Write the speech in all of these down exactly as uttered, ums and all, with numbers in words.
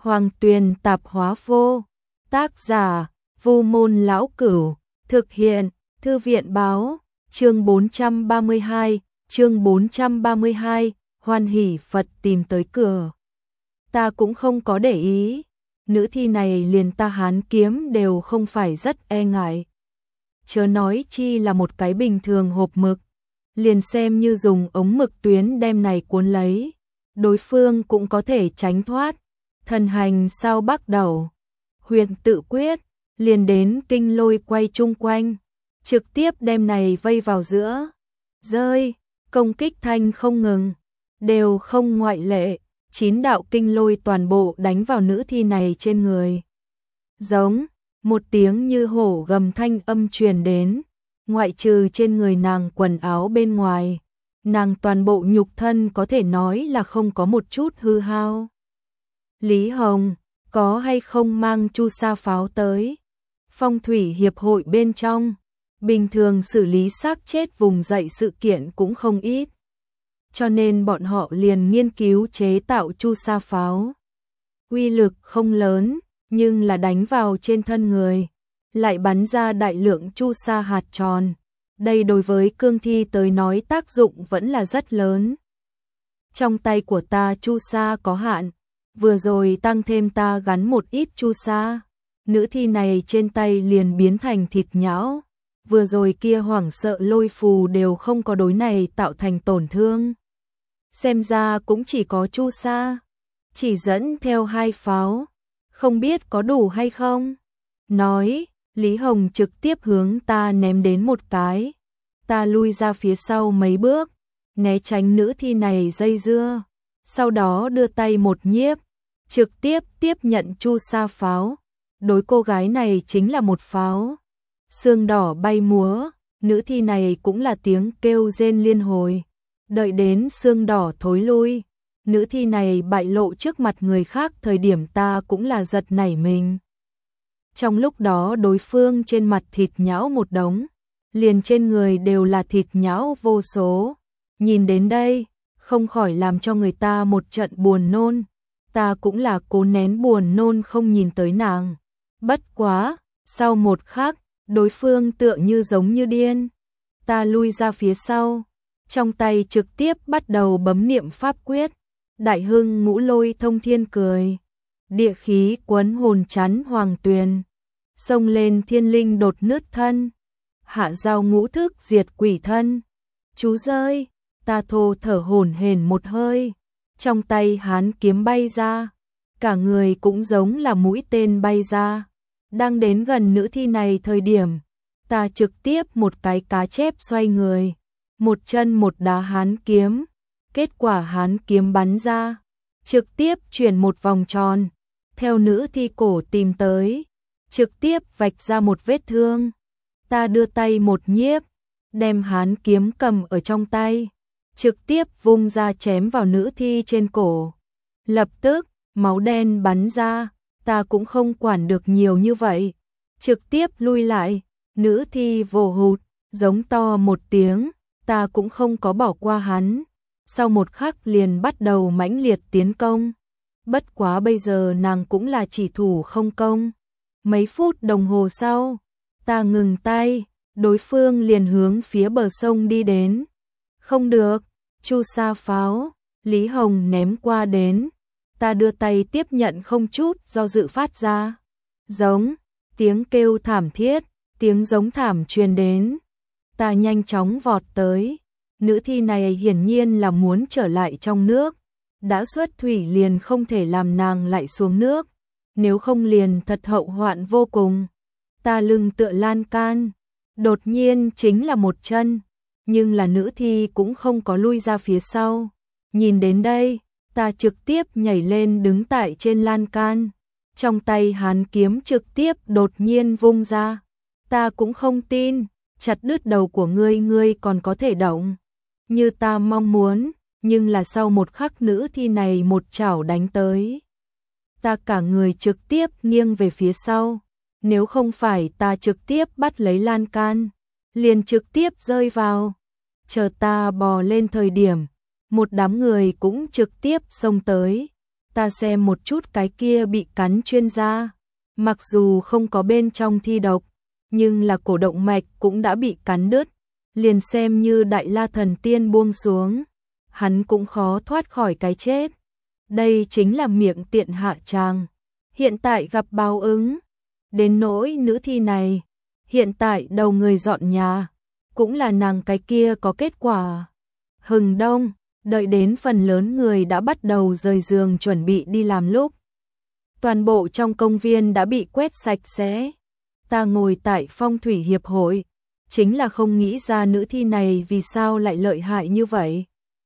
Hoàng Tuyền tạp hóa vô. Tác giả: Vu Môn Lão Cửu. Thực hiện: Thư viện báo. Chương bốn trăm ba mươi hai, chương bốn trăm ba mươi hai, Hoan hỷ Phật tìm tới cửa. Ta cũng không có để ý, nữ thi này liền ta hán kiếm đều không phải rất e ngại. Chớ nói chi là một cái bình thường hộp mực, liền xem như dùng ống mực tuyến đem này cuốn lấy, đối phương cũng có thể tránh thoát. Thần hành sao bắt đầu, huyền tự quyết, liền đến kinh lôi quay chung quanh, trực tiếp đem này vây vào giữa. Rơi, công kích thanh không ngừng, đều không ngoại lệ, chín đạo kinh lôi toàn bộ đánh vào nữ thi này trên người. Giống, một tiếng như hổ gầm thanh âm truyền đến, ngoại trừ trên người nàng quần áo bên ngoài, nàng toàn bộ nhục thân có thể nói là không có một chút hư hao. Lý Hồng, có hay không mang chu sa pháo tới? Phong thủy hiệp hội bên trong, bình thường xử lý xác chết vùng dậy sự kiện cũng không ít. Cho nên bọn họ liền nghiên cứu chế tạo chu sa pháo. Uy lực không lớn, nhưng là đánh vào trên thân người, lại bắn ra đại lượng chu sa hạt tròn. Đây đối với cương thi tới nói tác dụng vẫn là rất lớn. Trong tay của ta chu sa có hạn, vừa rồi tăng thêm ta gắn một ít chu sa, nữ thi này trên tay liền biến thành thịt nhão. Vừa rồi kia hoảng sợ lôi phù đều không có đối này tạo thành tổn thương. Xem ra cũng chỉ có chu sa, chỉ dẫn theo hai pháo, không biết có đủ hay không. Nói, Lý Hồng trực tiếp hướng ta ném đến một cái. Ta lui ra phía sau mấy bước, né tránh nữ thi này dây dưa, sau đó đưa tay một nhiếp, trực tiếp tiếp nhận chu sa pháo. Đối cô gái này chính là một pháo. Xương đỏ bay múa, nữ thi này cũng là tiếng kêu rên liên hồi. Đợi đến xương đỏ thối lui, nữ thi này bại lộ trước mặt người khác thời điểm ta cũng là giật nảy mình. Trong lúc đó đối phương trên mặt thịt nhão một đống, liền trên người đều là thịt nhão vô số. Nhìn đến đây, không khỏi làm cho người ta một trận buồn nôn. Ta cũng là cố nén buồn nôn không nhìn tới nàng. Bất quá, sau một khắc, đối phương tựa như giống như điên. Ta lui ra phía sau, trong tay trực tiếp bắt đầu bấm niệm pháp quyết. Đại hưng ngũ lôi thông thiên cười, địa khí quấn hồn chắn hoàng tuyền, xông lên thiên linh đột nứt thân, hạ giao ngũ thức diệt quỷ thân. Chú rơi, ta thô thở hổn hển một hơi, trong tay hán kiếm bay ra, cả người cũng giống là mũi tên bay ra. Đang đến gần nữ thi này thời điểm, ta trực tiếp một cái cá chép xoay người, một chân một đá hán kiếm. Kết quả hán kiếm bắn ra, trực tiếp chuyển một vòng tròn, theo nữ thi cổ tìm tới, trực tiếp vạch ra một vết thương. Ta đưa tay một nhiếp, đem hán kiếm cầm ở trong tay, trực tiếp vung ra chém vào nữ thi trên cổ. Lập tức, máu đen bắn ra, ta cũng không quản được nhiều như vậy, trực tiếp lui lại, nữ thi vồ hụt, giống to một tiếng, ta cũng không có bỏ qua hắn. Sau một khắc liền bắt đầu mãnh liệt tiến công. Bất quá bây giờ nàng cũng là chỉ thủ không công. Mấy phút đồng hồ sau, ta ngừng tay, đối phương liền hướng phía bờ sông đi đến. Không được, chu sa pháo, Lý Hồng ném qua đến. Ta đưa tay tiếp nhận không chút do dự phát ra. Giống, tiếng kêu thảm thiết, tiếng giống thảm truyền đến. Ta nhanh chóng vọt tới. Nữ thi này hiển nhiên là muốn trở lại trong nước, đã xuất thủy liền không thể làm nàng lại xuống nước, nếu không liền thật hậu hoạn vô cùng. Ta lưng tựa lan can, đột nhiên chính là một chân, nhưng là nữ thi cũng không có lui ra phía sau. Nhìn đến đây, ta trực tiếp nhảy lên đứng tại trên lan can, trong tay hán kiếm trực tiếp đột nhiên vung ra. Ta cũng không tin, chặt đứt đầu của ngươi ngươi còn có thể động như ta mong muốn, nhưng là sau một khắc nữ thi này một chảo đánh tới. Ta cả người trực tiếp nghiêng về phía sau, nếu không phải ta trực tiếp bắt lấy lan can, liền trực tiếp rơi vào. Chờ ta bò lên thời điểm, một đám người cũng trực tiếp xông tới. ta xem một chút cái kia bị cắn chuyên gia, mặc dù không có bên trong thi độc, nhưng là cổ động mạch cũng đã bị cắn đứt, liền xem như Đại La Thần Tiên buông xuống, hắn cũng khó thoát khỏi cái chết. Đây chính là miệng tiện hạ tràng, hiện tại gặp báo ứng. Đến nỗi nữ thi này, hiện tại đầu người dọn nhà, cũng là nàng cái kia có kết quả. Hừng đông, đợi đến phần lớn người đã bắt đầu rời giường chuẩn bị đi làm lúc. Toàn bộ trong công viên đã bị quét sạch sẽ. Ta ngồi tại phong thủy hiệp hội, chính là không nghĩ ra nữ thi này vì sao lại lợi hại như vậy.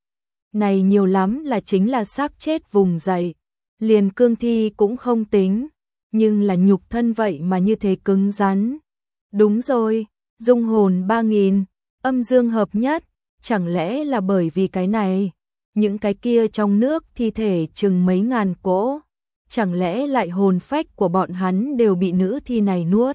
Này nhiều lắm là chính là xác chết vùng dậy, liền cương thi cũng không tính, nhưng là nhục thân vậy mà như thế cứng rắn. Đúng rồi, dung hồn ba nghìn, âm dương hợp nhất, chẳng lẽ là bởi vì cái này, những cái kia trong nước thi thể chừng mấy ngàn cỗ, chẳng lẽ lại hồn phách của bọn hắn đều bị nữ thi này nuốt.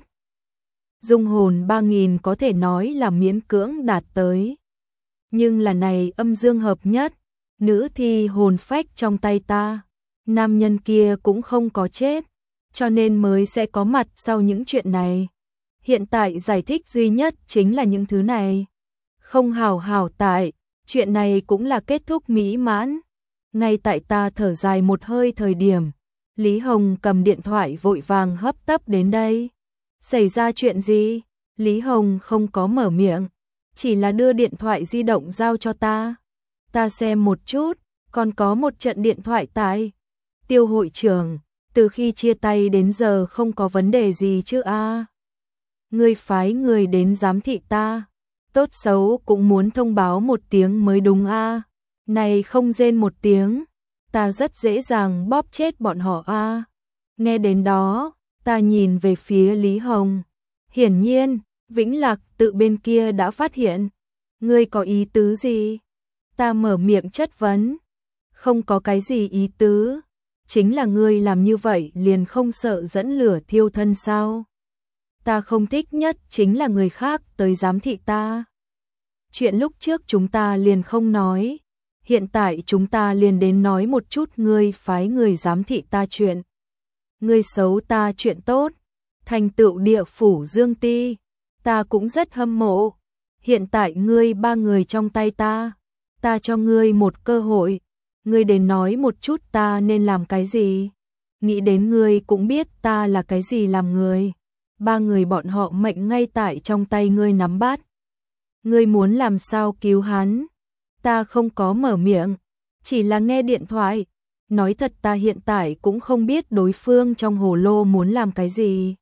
Dung hồn ba nghìn có thể nói là miễn cưỡng đạt tới. Nhưng là này âm dương hợp nhất, nữ thi hồn phách trong tay ta, nam nhân kia cũng không có chết, cho nên mới sẽ có mặt sau những chuyện này. Hiện tại giải thích duy nhất chính là những thứ này. Không hào hào tại, chuyện này cũng là kết thúc mỹ mãn. Ngay tại ta thở dài một hơi thời điểm, Lý Hồng cầm điện thoại vội vàng hấp tấp đến đây. Xảy ra chuyện gì? Lý Hồng không có mở miệng, chỉ là đưa điện thoại di động giao cho ta. Ta xem một chút, còn có một trận điện thoại tại. Tiêu hội trưởng, từ khi chia tay đến giờ không có vấn đề gì chứ a? À? Ngươi phái người đến giám thị ta, tốt xấu cũng muốn thông báo một tiếng mới đúng a. À? Này không rên một tiếng, ta rất dễ dàng bóp chết bọn họ a. À? Nghe đến đó, ta nhìn về phía Lý Hồng. Hiển nhiên, Vĩnh Lạc tự bên kia đã phát hiện. Ngươi có ý tứ gì? Ta mở miệng chất vấn. Không có cái gì ý tứ. Chính là ngươi làm như vậy liền không sợ dẫn lửa thiêu thân sao? Ta không thích nhất chính là người khác tới giám thị ta. Chuyện lúc trước chúng ta liền không nói. Hiện tại chúng ta liền đến nói một chút ngươi phái người giám thị ta chuyện. Ngươi xấu ta chuyện tốt, thành tựu địa phủ Dương Ti, ta cũng rất hâm mộ. Hiện tại ngươi ba người trong tay ta, ta cho ngươi một cơ hội, ngươi đến nói một chút ta nên làm cái gì. Nghĩ đến ngươi cũng biết ta là cái gì làm người. Ba người bọn họ mệnh ngay tại trong tay ngươi nắm bắt. Ngươi muốn làm sao cứu hắn? Ta không có mở miệng, chỉ là nghe điện thoại. Nói thật ta hiện tại cũng không biết đối phương trong hồ lô muốn làm cái gì.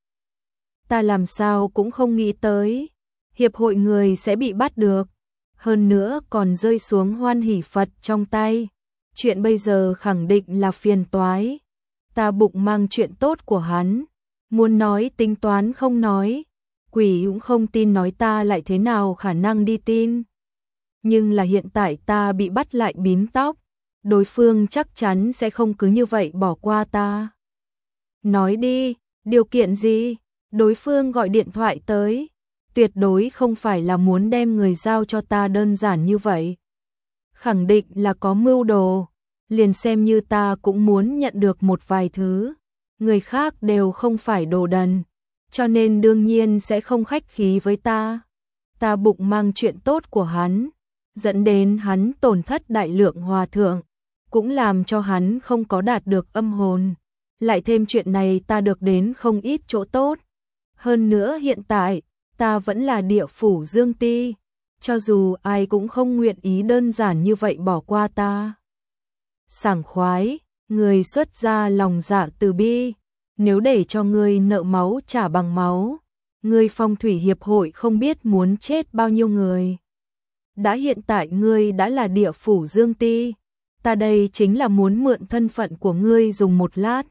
Ta làm sao cũng không nghĩ tới. Hiệp hội người sẽ bị bắt được. Hơn nữa còn rơi xuống Hoan Hỷ Phật trong tay. Chuyện bây giờ khẳng định là phiền toái. Ta bụng mang chuyện tốt của hắn. Muốn nói tính toán không nói. Quỷ cũng không tin nói ta lại thế nào khả năng đi tin. Nhưng là hiện tại ta bị bắt lại bím tóc. Đối phương chắc chắn sẽ không cứ như vậy bỏ qua ta. Nói đi, điều kiện gì? Đối phương gọi điện thoại tới. Tuyệt đối không phải là muốn đem người giao cho ta đơn giản như vậy. Khẳng định là có mưu đồ. Liền xem như ta cũng muốn nhận được một vài thứ. Người khác đều không phải đồ đần. Cho nên đương nhiên sẽ không khách khí với ta. Ta bụng mang chuyện tốt của hắn. Dẫn đến hắn tổn thất đại lượng hòa thượng. Cũng làm cho hắn không có đạt được âm hồn. Lại thêm chuyện này ta được đến không ít chỗ tốt. Hơn nữa hiện tại, ta vẫn là địa phủ Dương Ti. Cho dù ai cũng không nguyện ý đơn giản như vậy bỏ qua ta. Sảng khoái, người xuất ra lòng dạ từ bi. Nếu để cho ngươi nợ máu trả bằng máu, ngươi phong thủy hiệp hội không biết muốn chết bao nhiêu người. Đã hiện tại ngươi đã là địa phủ Dương Ti. Ta đây chính là muốn mượn thân phận của ngươi dùng một lát.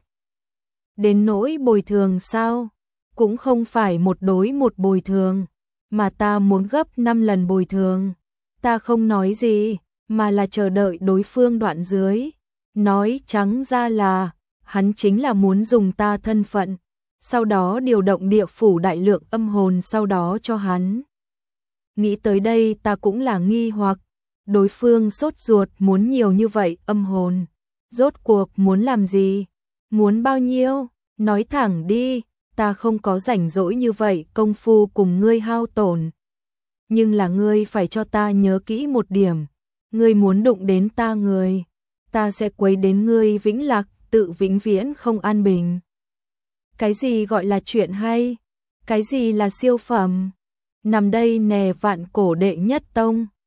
Đến nỗi bồi thường sao? Cũng không phải một đối một bồi thường, mà ta muốn gấp năm lần bồi thường. Ta không nói gì, mà là chờ đợi đối phương đoạn dưới. Nói trắng ra là, hắn chính là muốn dùng ta thân phận, sau đó điều động địa phủ đại lượng âm hồn sau đó cho hắn. Nghĩ tới đây ta cũng là nghi hoặc. Đối phương sốt ruột muốn nhiều như vậy âm hồn. Rốt cuộc muốn làm gì? Muốn bao nhiêu? Nói thẳng đi, ta không có rảnh rỗi như vậy công phu cùng ngươi hao tổn. Nhưng là ngươi phải cho ta nhớ kỹ một điểm, ngươi muốn đụng đến ta người, ta sẽ quấy đến ngươi vĩnh lạc, tự vĩnh viễn không an bình. Cái gì gọi là chuyện hay? Cái gì là siêu phẩm? Nằm đây nè vạn cổ đệ nhất tông.